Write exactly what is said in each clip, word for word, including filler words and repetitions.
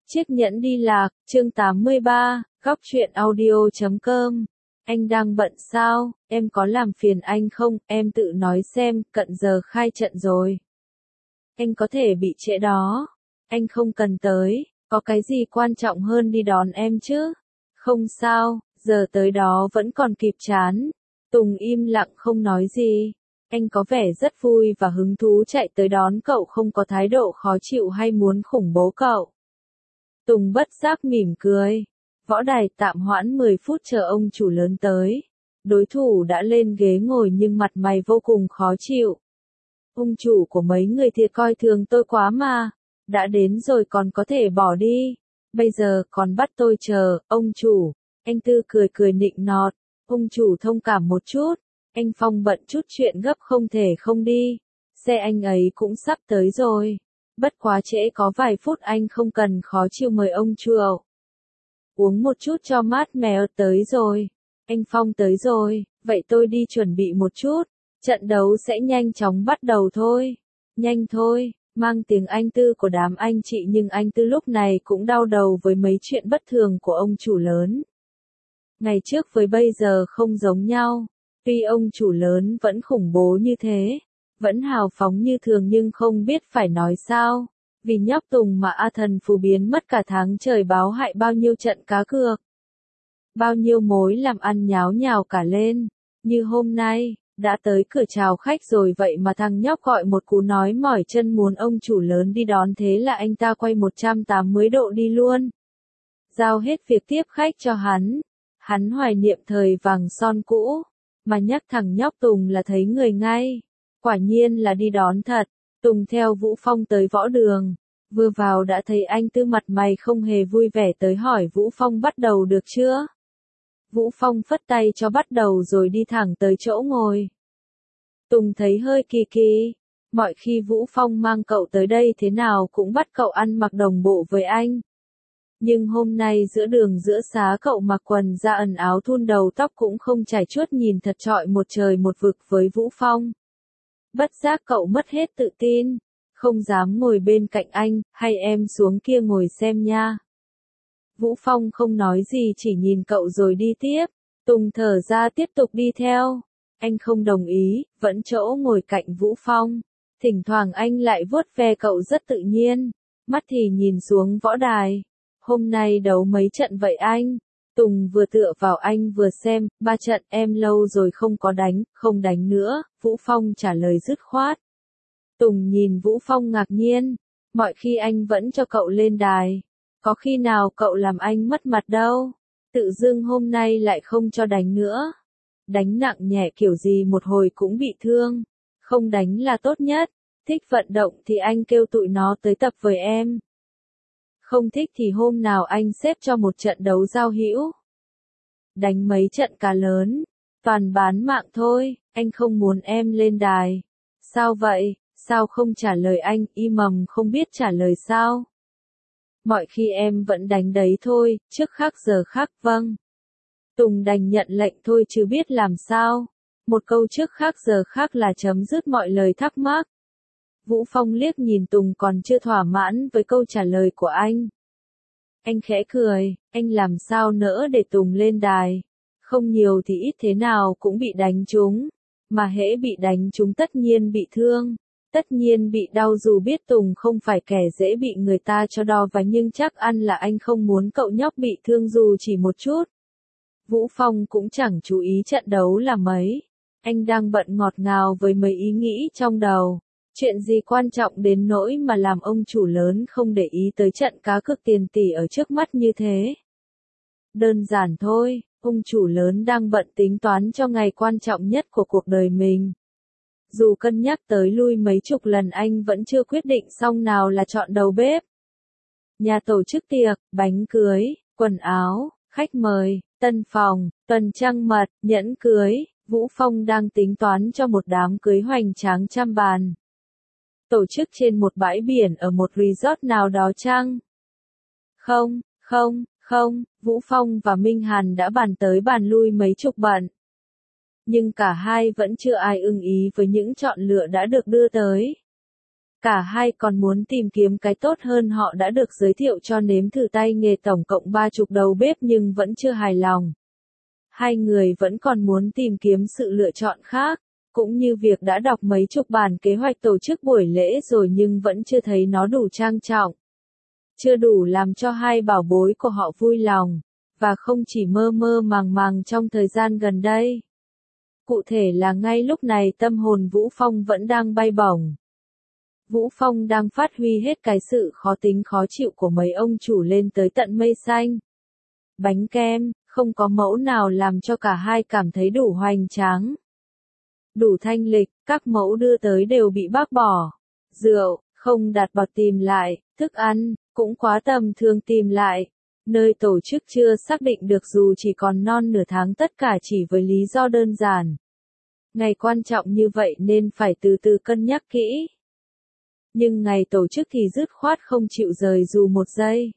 Chiếc nhẫn đi lạc, chương tám mươi ba, góc truyện audio chấm com. Anh đang bận sao, em có làm phiền anh không, em tự nói xem, cận giờ khai trận rồi. Anh có thể bị trễ đó. Anh không cần tới, có cái gì quan trọng hơn đi đón em chứ? Không sao, giờ tới đó vẫn còn kịp chán. Tùng im lặng không nói gì. Anh có vẻ rất vui và hứng thú chạy tới đón cậu, không có thái độ khó chịu hay muốn khủng bố cậu. Tùng bất giác mỉm cười. Võ đài tạm hoãn mười phút chờ ông chủ lớn tới. Đối thủ đã lên ghế ngồi nhưng mặt mày vô cùng khó chịu. Ông chủ của mấy người thiệt coi thường tôi quá mà. Đã đến rồi còn có thể bỏ đi. Bây giờ còn bắt tôi chờ, ông chủ. Anh Tư cười cười nịnh nọt. Ông chủ thông cảm một chút. Anh Phong bận chút chuyện gấp không thể không đi. Xe anh ấy cũng sắp tới rồi. Bất quá trễ có vài phút, anh không cần khó chịu, mời ông chủ. Uống một chút cho mát mẻ. Tới rồi. Anh Phong tới rồi, vậy tôi đi chuẩn bị một chút. Trận đấu sẽ nhanh chóng bắt đầu thôi. Nhanh thôi, mang tiếng Anh Tư của đám anh chị, nhưng anh Tư lúc này cũng đau đầu với mấy chuyện bất thường của ông chủ lớn. Ngày trước với bây giờ không giống nhau. Tuy ông chủ lớn vẫn khủng bố như thế, vẫn hào phóng như thường, nhưng không biết phải nói sao. Vì nhóc Tùng mà A Thần phù biến mất cả tháng trời, báo hại bao nhiêu trận cá cược. Bao nhiêu mối làm ăn nháo nhào cả lên. Như hôm nay, đã tới cửa chào khách rồi vậy mà thằng nhóc gọi một cú nói mỏi chân muốn ông chủ lớn đi đón, thế là anh ta quay một trăm tám mươi độ đi luôn. Giao hết việc tiếp khách cho hắn. Hắn hoài niệm thời vàng son cũ. Mà nhắc thằng nhóc Tùng là thấy người ngay. Quả nhiên là đi đón thật. Tùng theo Vũ Phong tới võ đường. Vừa vào đã thấy anh Tư mặt mày không hề vui vẻ, tới hỏi Vũ Phong bắt đầu được chưa? Vũ Phong phất tay cho bắt đầu rồi đi thẳng tới chỗ ngồi. Tùng thấy hơi kỳ kỳ. Mọi khi Vũ Phong mang cậu tới đây thế nào cũng bắt cậu ăn mặc đồng bộ với anh. Nhưng hôm nay giữa đường giữa xá cậu mặc quần da ẩn áo thun, đầu tóc cũng không chải chuốt, nhìn thật chọi một trời một vực với Vũ Phong. Bất giác cậu mất hết tự tin, không dám ngồi bên cạnh anh, hay em xuống kia ngồi xem nha. Vũ Phong không nói gì, chỉ nhìn cậu rồi đi tiếp. Tùng thở ra tiếp tục đi theo. Anh không đồng ý, vẫn chỗ ngồi cạnh Vũ Phong. Thỉnh thoảng anh lại vuốt ve cậu rất tự nhiên, mắt thì nhìn xuống võ đài. Hôm nay đấu mấy trận vậy anh? Tùng vừa tựa vào anh vừa xem. Ba trận, em lâu rồi không có đánh, không đánh nữa, Vũ Phong trả lời dứt khoát. Tùng nhìn Vũ Phong ngạc nhiên. Mọi khi anh vẫn cho cậu lên đài. Có khi nào cậu làm anh mất mặt đâu. Tự dưng hôm nay lại không cho đánh nữa. Đánh nặng nhẹ kiểu gì một hồi cũng bị thương. Không đánh là tốt nhất. Thích vận động thì anh kêu tụi nó tới tập với em. Không thích thì hôm nào anh xếp cho một trận đấu giao hữu. Đánh mấy trận cá lớn. Toàn bán mạng thôi, anh không muốn em lên đài. Sao vậy, sao không trả lời anh, im mầm không biết trả lời sao? Mọi khi em vẫn đánh đấy thôi, trước khác giờ khác. Vâng. Tùng đành nhận lệnh thôi chứ biết làm sao. Một câu trước khác giờ khác là chấm dứt mọi lời thắc mắc. Vũ Phong liếc nhìn Tùng còn chưa thỏa mãn với câu trả lời của anh. Anh khẽ cười, anh làm sao nỡ để Tùng lên đài. Không nhiều thì ít thế nào cũng bị đánh trúng. Mà hễ bị đánh trúng tất nhiên bị thương. Tất nhiên bị đau, dù biết Tùng không phải kẻ dễ bị người ta cho đo và nhưng chắc ăn là anh không muốn cậu nhóc bị thương dù chỉ một chút. Vũ Phong cũng chẳng chú ý trận đấu là mấy. Anh đang bận ngọt ngào với mấy ý nghĩ trong đầu. Chuyện gì quan trọng đến nỗi mà làm ông chủ lớn không để ý tới trận cá cược tiền tỷ ở trước mắt như thế. Đơn giản thôi, ông chủ lớn đang bận tính toán cho ngày quan trọng nhất của cuộc đời mình. Dù cân nhắc tới lui mấy chục lần, anh vẫn chưa quyết định xong nào là chọn đầu bếp. Nhà tổ chức tiệc, bánh cưới, quần áo, khách mời, tân phòng, tuần trăng mật, nhẫn cưới. Vũ Phong đang tính toán cho một đám cưới hoành tráng trăm bàn. Tổ chức trên một bãi biển ở một resort nào đó chăng? Không, không, không, Vũ Phong và Minh Hàn đã bàn tới bàn lui mấy chục bận. Nhưng cả hai vẫn chưa ai ưng ý với những chọn lựa đã được đưa tới. Cả hai còn muốn tìm kiếm cái tốt hơn, họ đã được giới thiệu cho nếm thử tay nghề tổng cộng ba chục đầu bếp nhưng vẫn chưa hài lòng. Hai người vẫn còn muốn tìm kiếm sự lựa chọn khác, cũng như việc đã đọc mấy chục bản kế hoạch tổ chức buổi lễ rồi nhưng vẫn chưa thấy nó đủ trang trọng. Chưa đủ làm cho hai bảo bối của họ vui lòng, và không chỉ mơ mơ màng màng trong thời gian gần đây. Cụ thể là ngay lúc này tâm hồn Vũ Phong vẫn đang bay bổng. Vũ Phong đang phát huy hết cái sự khó tính khó chịu của mấy ông chủ lên tới tận mây xanh. Bánh kem, không có mẫu nào làm cho cả hai cảm thấy đủ hoành tráng. Đủ thanh lịch, các mẫu đưa tới đều bị bác bỏ. Rượu, không đặt bọt tìm lại, thức ăn, cũng quá tầm thường tìm lại. Nơi tổ chức chưa xác định được dù chỉ còn non nửa tháng, tất cả chỉ với lý do đơn giản. Ngày quan trọng như vậy nên phải từ từ cân nhắc kỹ. Nhưng ngày tổ chức thì dứt khoát không chịu rời dù một giây.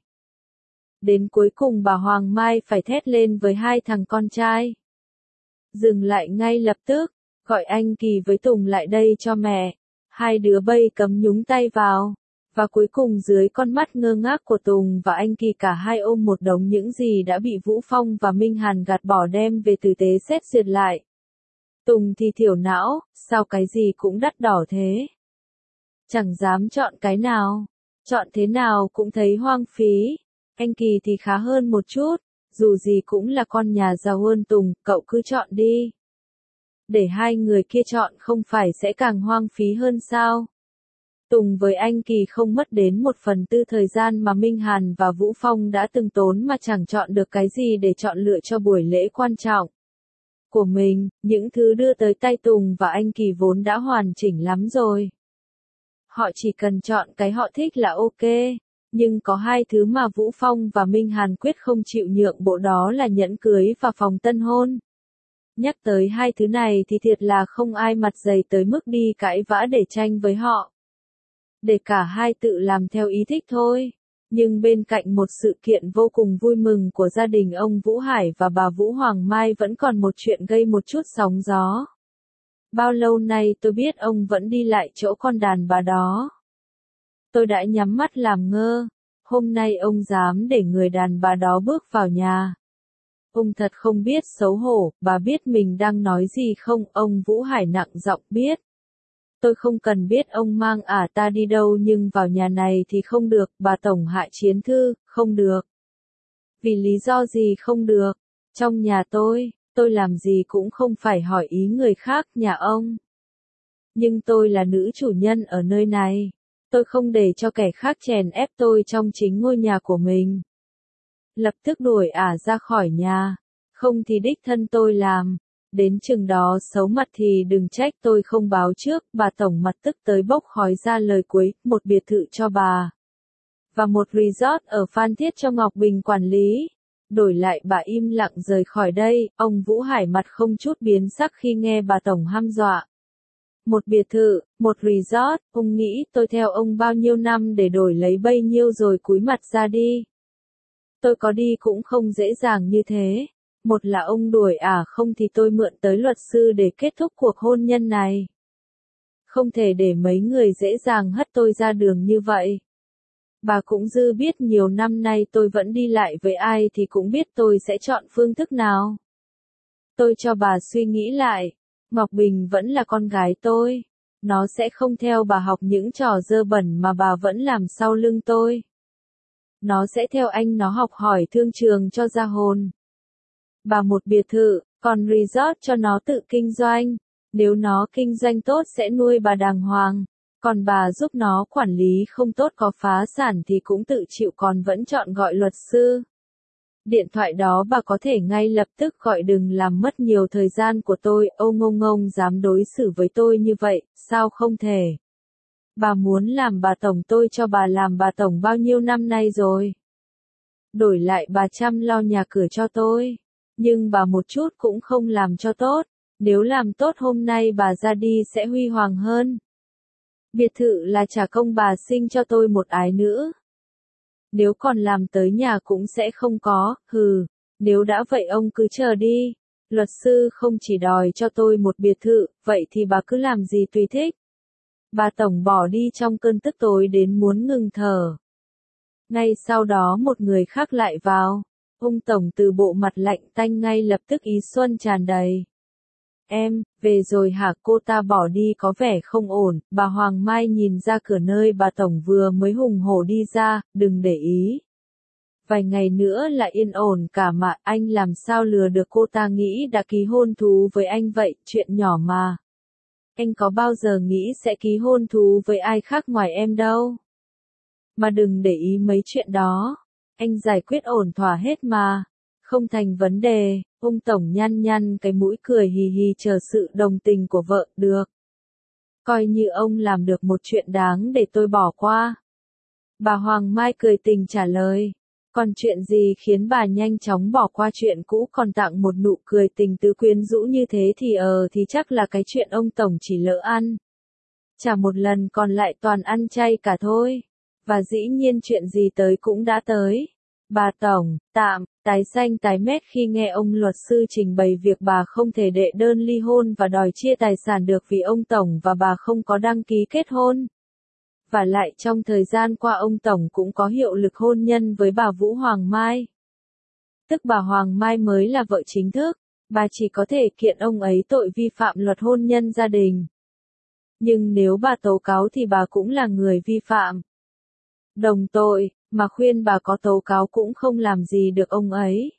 Đến cuối cùng bà Hoàng Mai phải thét lên với hai thằng con trai. Dừng lại ngay lập tức, gọi anh Kỳ với Tùng lại đây cho mẹ. Hai đứa bây cấm nhúng tay vào. Và cuối cùng dưới con mắt ngơ ngác của Tùng và anh Kỳ, cả hai ôm một đống những gì đã bị Vũ Phong và Minh Hàn gạt bỏ đem về tử tế xét duyệt lại. Tùng thì thiểu não, sao cái gì cũng đắt đỏ thế? Chẳng dám chọn cái nào, chọn thế nào cũng thấy hoang phí. Anh Kỳ thì khá hơn một chút, dù gì cũng là con nhà giàu hơn Tùng, cậu cứ chọn đi. Để hai người kia chọn không phải sẽ càng hoang phí hơn sao? Tùng với anh Kỳ không mất đến một phần tư thời gian mà Minh Hàn và Vũ Phong đã từng tốn mà chẳng chọn được cái gì để chọn lựa cho buổi lễ quan trọng của mình. Những thứ đưa tới tay Tùng và anh Kỳ vốn đã hoàn chỉnh lắm rồi. Họ chỉ cần chọn cái họ thích là ok. Nhưng có hai thứ mà Vũ Phong và Minh Hàn quyết không chịu nhượng bộ, đó là nhẫn cưới và phòng tân hôn. Nhắc tới hai thứ này thì thiệt là không ai mặt dày tới mức đi cãi vã để tranh với họ. Để cả hai tự làm theo ý thích thôi. Nhưng bên cạnh một sự kiện vô cùng vui mừng của gia đình ông Vũ Hải và bà Vũ Hoàng Mai vẫn còn một chuyện gây một chút sóng gió. Bao lâu nay tôi biết ông vẫn đi lại chỗ con đàn bà đó. Tôi đã nhắm mắt làm ngơ. Hôm nay ông dám để người đàn bà đó bước vào nhà. Ông thật không biết xấu hổ. Bà biết mình đang nói gì không? Ông Vũ Hải nặng giọng biết. Tôi không cần biết ông mang ả ta đi đâu, nhưng vào nhà này thì không được. Bà Tổng Hạ Chiến Thư, không được. Vì lý do gì không được? Trong nhà tôi, tôi làm gì cũng không phải hỏi ý người khác, nhà ông. Nhưng tôi là nữ chủ nhân ở nơi này. Tôi không để cho kẻ khác chèn ép tôi trong chính ngôi nhà của mình. Lập tức đuổi ả ra khỏi nhà. Không thì đích thân tôi làm. Đến chừng đó xấu mặt thì đừng trách tôi không báo trước. Bà Tổng mặt tức tới bốc khói ra lời cuối, một biệt thự cho bà. Và một resort ở Phan Thiết cho Ngọc Bình quản lý. Đổi lại bà im lặng rời khỏi đây. Ông Vũ Hải mặt không chút biến sắc khi nghe bà Tổng hăm dọa. Một biệt thự, một resort, ông nghĩ tôi theo ông bao nhiêu năm để đổi lấy bấy nhiêu rồi cúi mặt ra đi. Tôi có đi cũng không dễ dàng như thế. Một là ông đuổi ả, không thì tôi mượn tới luật sư để kết thúc cuộc hôn nhân này. Không thể để mấy người dễ dàng hất tôi ra đường như vậy. Bà cũng dư biết nhiều năm nay tôi vẫn đi lại với ai thì cũng biết tôi sẽ chọn phương thức nào. Tôi cho bà suy nghĩ lại. Ngọc Bình vẫn là con gái tôi. Nó sẽ không theo bà học những trò dơ bẩn mà bà vẫn làm sau lưng tôi. Nó sẽ theo anh nó học hỏi thương trường cho ra hồn. Bà một biệt thự, còn resort cho nó tự kinh doanh. Nếu nó kinh doanh tốt sẽ nuôi bà đàng hoàng. Còn bà giúp nó quản lý không tốt có phá sản thì cũng tự chịu, còn vẫn chọn gọi luật sư. Điện thoại đó bà có thể ngay lập tức gọi, đừng làm mất nhiều thời gian của tôi. Ông ông ông dám đối xử với tôi như vậy, sao không thể? Bà muốn làm bà Tổng, tôi cho bà làm bà Tổng bao nhiêu năm nay rồi. Đổi lại bà chăm lo nhà cửa cho tôi. Nhưng bà một chút cũng không làm cho tốt. Nếu làm tốt hôm nay bà ra đi sẽ huy hoàng hơn. Biệt thự là trả công bà sinh cho tôi một ái nữa. Nếu còn làm tới nhà cũng sẽ không có, hừ. Nếu đã vậy ông cứ chờ đi. Luật sư không chỉ đòi cho tôi một biệt thự, vậy thì bà cứ làm gì tùy thích. Bà Tổng bỏ đi trong cơn tức tối đến muốn ngừng thở. Ngay sau đó một người khác lại vào. Ông Tổng từ bộ mặt lạnh tanh ngay lập tức ý xuân tràn đầy. Em, về rồi hả? Cô ta bỏ đi có vẻ không ổn, bà Hoàng Mai nhìn ra cửa nơi bà Tổng vừa mới hùng hổ đi ra, đừng để ý. Vài ngày nữa là yên ổn cả mà, anh làm sao lừa được cô ta nghĩ đã ký hôn thú với anh vậy, chuyện nhỏ mà. Anh có bao giờ nghĩ sẽ ký hôn thú với ai khác ngoài em đâu. Mà đừng để ý mấy chuyện đó, anh giải quyết ổn thỏa hết mà. Không thành vấn đề, ông Tổng nhăn nhăn cái mũi cười hì hì chờ sự đồng tình của vợ, được. Coi như ông làm được một chuyện đáng để tôi bỏ qua. Bà Hoàng Mai cười tình trả lời. Còn chuyện gì khiến bà nhanh chóng bỏ qua chuyện cũ còn tặng một nụ cười tình tứ quyến rũ như thế thì ờ thì chắc là cái chuyện ông Tổng chỉ lỡ ăn. Chả một lần còn lại toàn ăn chay cả thôi. Và dĩ nhiên chuyện gì tới cũng đã tới. Bà Tổng, tạm, tái xanh tái mét khi nghe ông luật sư trình bày việc bà không thể đệ đơn ly hôn và đòi chia tài sản được vì ông Tổng và bà không có đăng ký kết hôn. Và lại trong thời gian qua ông Tổng cũng có hiệu lực hôn nhân với bà Vũ Hoàng Mai. Tức bà Hoàng Mai mới là vợ chính thức, bà chỉ có thể kiện ông ấy tội vi phạm luật hôn nhân gia đình. Nhưng nếu bà tố cáo thì bà cũng là người vi phạm. Đồng tội, mà khuyên bà có tố cáo cũng không làm gì được ông ấy.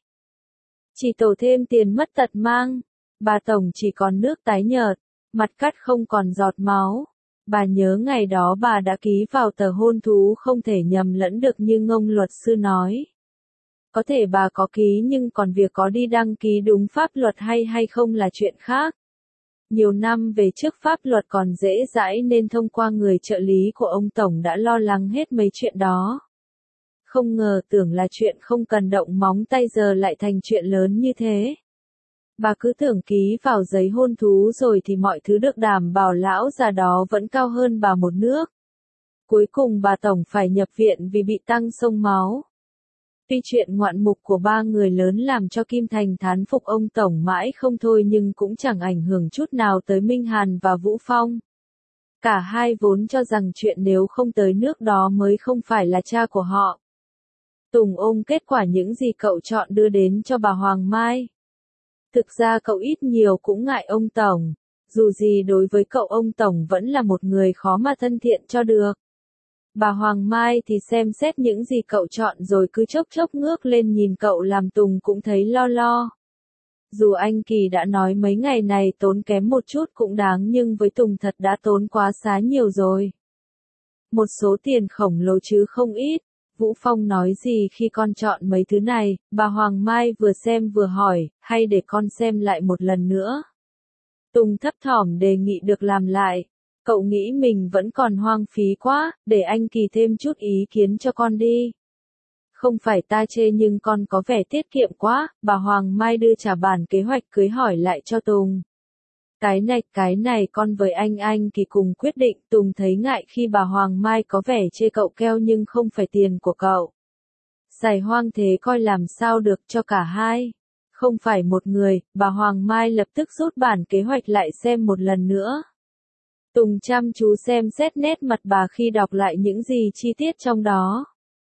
Chỉ tổ thêm tiền mất tật mang, bà Tổng chỉ còn nước tái nhợt, mặt cắt không còn giọt máu. Bà nhớ ngày đó bà đã ký vào tờ hôn thú không thể nhầm lẫn được như ông luật sư nói. Có thể bà có ký nhưng còn việc có đi đăng ký đúng pháp luật hay hay không là chuyện khác. Nhiều năm về trước pháp luật còn dễ dãi nên thông qua người trợ lý của ông Tổng đã lo lắng hết mấy chuyện đó. Không ngờ tưởng là chuyện không cần động móng tay giờ lại thành chuyện lớn như thế. Bà cứ tưởng ký vào giấy hôn thú rồi thì mọi thứ được đảm bảo lão già đó vẫn cao hơn bà một nước. Cuối cùng bà Tổng phải nhập viện vì bị tăng xông máu. Tuy chuyện ngoạn mục của ba người lớn làm cho Kim Thành thán phục ông Tổng mãi không thôi nhưng cũng chẳng ảnh hưởng chút nào tới Minh Hàn và Vũ Phong. Cả hai vốn cho rằng chuyện nếu không tới nước đó mới không phải là cha của họ. Tùng ôm kết quả những gì cậu chọn đưa đến cho bà Hoàng Mai. Thực ra cậu ít nhiều cũng ngại ông Tổng, dù gì đối với cậu ông Tổng vẫn là một người khó mà thân thiện cho được. Bà Hoàng Mai thì xem xét những gì cậu chọn rồi cứ chốc chốc ngước lên nhìn cậu làm Tùng cũng thấy lo lo. Dù anh Kỳ đã nói mấy ngày này tốn kém một chút cũng đáng nhưng với Tùng thật đã tốn quá xá nhiều rồi. Một số tiền khổng lồ chứ không ít. Vũ Phong nói gì khi con chọn mấy thứ này, bà Hoàng Mai vừa xem vừa hỏi, hay để con xem lại một lần nữa. Tùng thấp thỏm đề nghị được làm lại. Cậu nghĩ mình vẫn còn hoang phí quá, để anh Kỳ thêm chút ý kiến cho con đi. Không phải ta chê nhưng con có vẻ tiết kiệm quá, bà Hoàng Mai đưa trả bản kế hoạch cưới hỏi lại cho Tùng. Cái này, cái này con với anh anh Kỳ cùng quyết định. Tùng thấy ngại khi bà Hoàng Mai có vẻ chê cậu keo nhưng không phải tiền của cậu. Xài hoang thế coi làm sao được cho cả hai. Không phải một người, bà Hoàng Mai lập tức rút bản kế hoạch lại xem một lần nữa. Tùng chăm chú xem xét nét mặt bà khi đọc lại những gì chi tiết trong đó.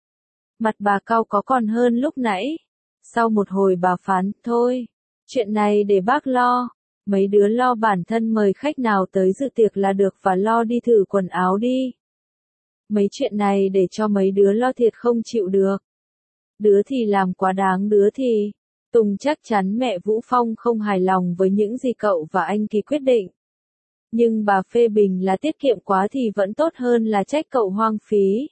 Mặt bà cau có còn hơn lúc nãy. Sau một hồi bà phán, thôi, chuyện này để bác lo. Mấy đứa lo bản thân mời khách nào tới dự tiệc là được và lo đi thử quần áo đi. Mấy chuyện này để cho mấy đứa lo thiệt không chịu được. Đứa thì làm quá đáng đứa thì. Tùng chắc chắn mẹ Vũ Phong không hài lòng với những gì cậu và anh Kỳ quyết định. Nhưng bà phê bình là tiết kiệm quá thì vẫn tốt hơn là trách cậu hoang phí.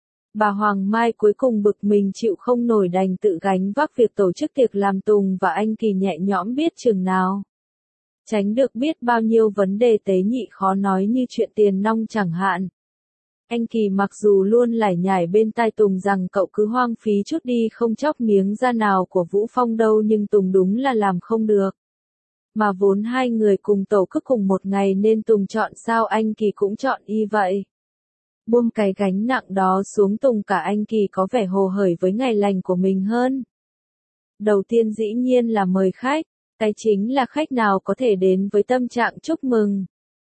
Bà Hoàng Mai cuối cùng bực mình chịu không nổi đành tự gánh vác việc tổ chức tiệc làm Tùng và anh Kỳ nhẹ nhõm biết chừng nào. Tránh được biết bao nhiêu vấn đề tế nhị khó nói như chuyện tiền nong chẳng hạn. Anh Kỳ mặc dù luôn lải nhải bên tai Tùng rằng cậu cứ hoang phí chút đi không chóc miếng da nào của Vũ Phong đâu nhưng Tùng đúng là làm không được. Mà vốn hai người cùng tổ chức cùng một ngày nên Tùng chọn sao anh Kỳ cũng chọn y vậy. Buông cái gánh nặng đó xuống Tùng cả anh Kỳ có vẻ hồ hởi với ngày lành của mình hơn. Đầu tiên dĩ nhiên là mời khách, cái chính là khách nào có thể đến với tâm trạng chúc mừng.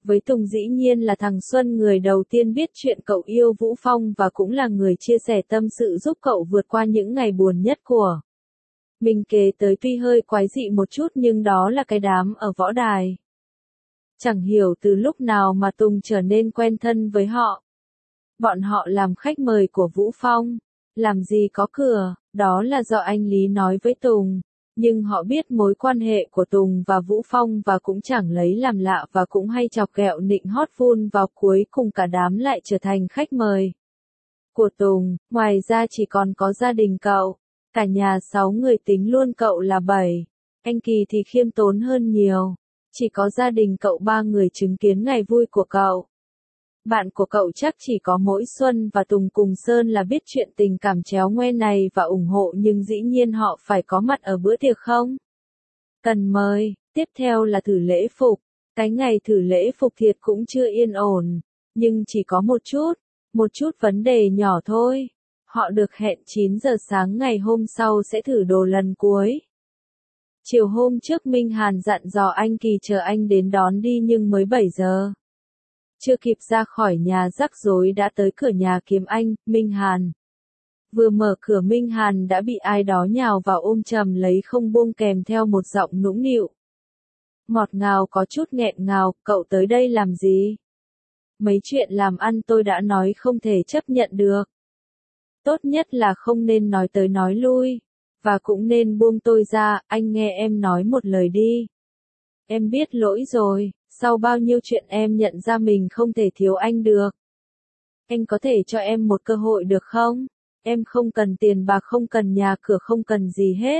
Với Tùng dĩ nhiên là thằng Xuân người đầu tiên biết chuyện cậu yêu Vũ Phong và cũng là người chia sẻ tâm sự giúp cậu vượt qua những ngày buồn nhất của mình kể tới, tuy hơi quái dị một chút nhưng đó là cái đám ở võ đài. Chẳng hiểu từ lúc nào mà Tùng trở nên quen thân với họ. Bọn họ làm khách mời của Vũ Phong. Làm gì có cửa, đó là do anh Lý nói với Tùng. Nhưng họ biết mối quan hệ của Tùng và Vũ Phong và cũng chẳng lấy làm lạ và cũng hay chọc ghẹo nịnh hót vun vào cuối cùng cả đám lại trở thành khách mời của Tùng. Ngoài ra chỉ còn có gia đình cậu. Cả nhà sáu người tính luôn cậu là bảy. Anh Kỳ thì khiêm tốn hơn nhiều. Chỉ có gia đình cậu ba người chứng kiến ngày vui của cậu. Bạn của cậu chắc chỉ có mỗi Xuân và Tùng cùng Sơn là biết chuyện tình cảm chéo ngoe này và ủng hộ, nhưng dĩ nhiên họ phải có mặt ở bữa tiệc không? Cần mời. Tiếp theo là thử lễ phục. Cái ngày thử lễ phục thiệt cũng chưa yên ổn. Nhưng chỉ có một chút. Một chút vấn đề nhỏ thôi. Họ được hẹn chín giờ sáng ngày hôm sau sẽ thử đồ lần cuối. Chiều hôm trước Minh Hàn dặn dò anh Kỳ chờ anh đến đón đi nhưng mới bảy giờ. Chưa kịp ra khỏi nhà rắc rối đã tới cửa nhà kiếm anh, Minh Hàn. Vừa mở cửa Minh Hàn đã bị ai đó nhào vào ôm chầm lấy không buông kèm theo một giọng nũng nịu. Ngọt ngào có chút nghẹn ngào, cậu tới đây làm gì? Mấy chuyện làm ăn tôi đã nói không thể chấp nhận được. Tốt nhất là không nên nói tới nói lui. Và cũng nên buông tôi ra, anh nghe em nói một lời đi. Em biết lỗi rồi, sau bao nhiêu chuyện em nhận ra mình không thể thiếu anh được. Anh có thể cho em một cơ hội được không? Em không cần tiền bạc, không cần nhà cửa, không cần gì hết.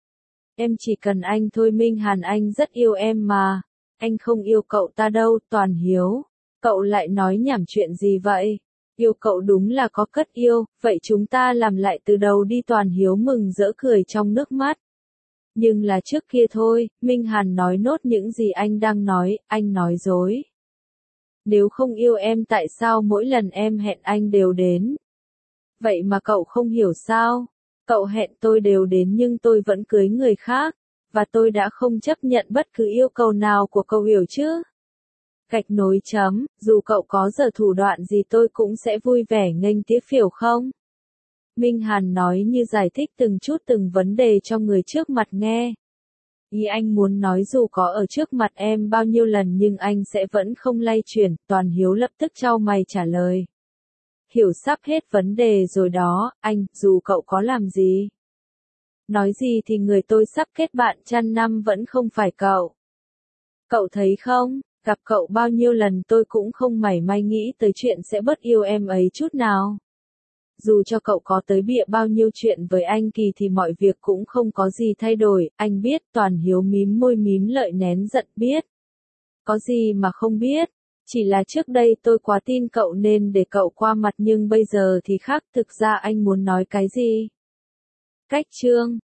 Em chỉ cần anh thôi. Minh Hàn, anh rất yêu em mà. Anh không yêu cậu ta đâu, Toàn Hiếu. Cậu lại nói nhảm chuyện gì vậy? Yêu cậu đúng là có cất yêu, vậy chúng ta làm lại từ đầu đi. Toàn Hiếu mừng rỡ cười trong nước mắt. Nhưng là trước kia thôi. Minh Hàn nói nốt những gì anh đang nói, anh nói dối. Nếu không yêu em tại sao mỗi lần em hẹn anh đều đến? Vậy mà cậu không hiểu sao? Cậu hẹn tôi đều đến nhưng tôi vẫn cưới người khác, và tôi đã không chấp nhận bất cứ yêu cầu nào của cậu, hiểu chứ? Gạch nối chấm, dù cậu có giờ thủ đoạn gì tôi cũng sẽ vui vẻ nghênh tiếp, hiểu không? Minh Hàn nói như giải thích từng chút từng vấn đề cho người trước mặt nghe. Ý anh muốn nói dù có ở trước mặt em bao nhiêu lần nhưng anh sẽ vẫn không lay chuyển. Toàn Hiếu lập tức chau mày trả lời. Hiểu sắp hết vấn đề rồi đó, anh, dù cậu có làm gì. Nói gì thì người tôi sắp kết bạn trăm năm vẫn không phải cậu. Cậu thấy không, gặp cậu bao nhiêu lần tôi cũng không mảy may nghĩ tới chuyện sẽ bớt yêu em ấy chút nào. Dù cho cậu có tới bịa bao nhiêu chuyện với anh Kỳ thì mọi việc cũng không có gì thay đổi, anh biết. Toàn Hiếu mím môi mím lợi nén giận, biết. Có gì mà không biết, chỉ là trước đây tôi quá tin cậu nên để cậu qua mặt nhưng bây giờ thì khác. Thực ra anh muốn nói cái gì? Cách chương